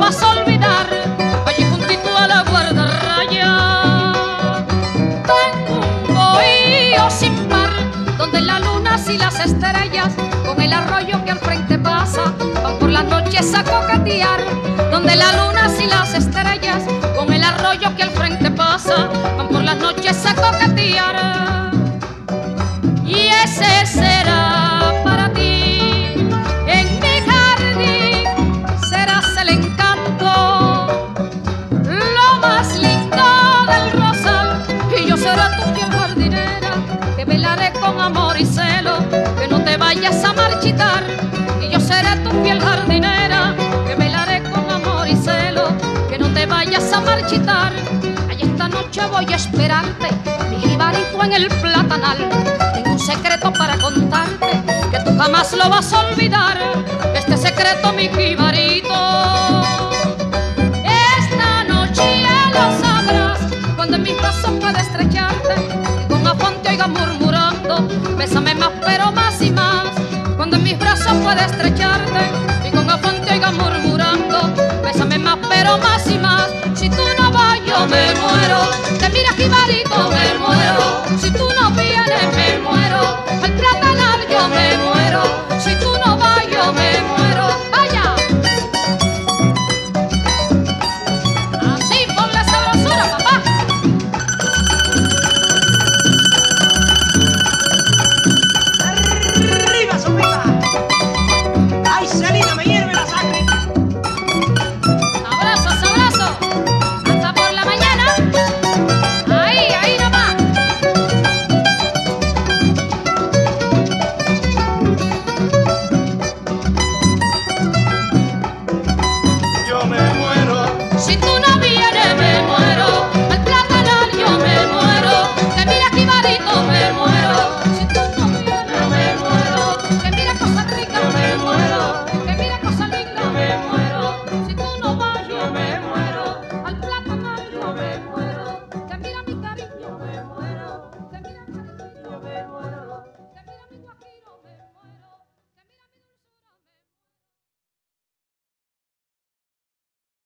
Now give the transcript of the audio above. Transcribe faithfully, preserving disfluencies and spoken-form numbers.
vas a olvidar, allí juntito a la guardarraya. Tengo un bohío sin par, donde las lunas y las estrellas, con el arroyo que al frente pasa, van por las noches a coquetear. Donde las lunas y las estrellas, con el arroyo que al frente pasa, van por las noches a coquetear. Y ese será para ti, en mi jardín serás el encanto, lo más lindo del rosal. Y yo seré tu fiel jardinera, que velaré con amor y celo, que no te vayas a marchitar. Y yo seré tu fiel jardinera, que velaré con amor y celo, que no te vayas a marchitar. Ay, esta noche voy a esperarte, mi jibarito en el platanal. Tengo un secreto para contarte, que tú jamás lo vas a olvidar. Este secreto, mi jibarito, esta noche ya lo sabrás, cuando en mis brazos pueda estrecharte y con afán te oiga murmurando, bésame más, pero más y más. Cuando en mis brazos pueda estrecharte y con afán te oiga murmurando, bésame más, pero más y más. Si tú no vas yo me muero, te mira jibarito.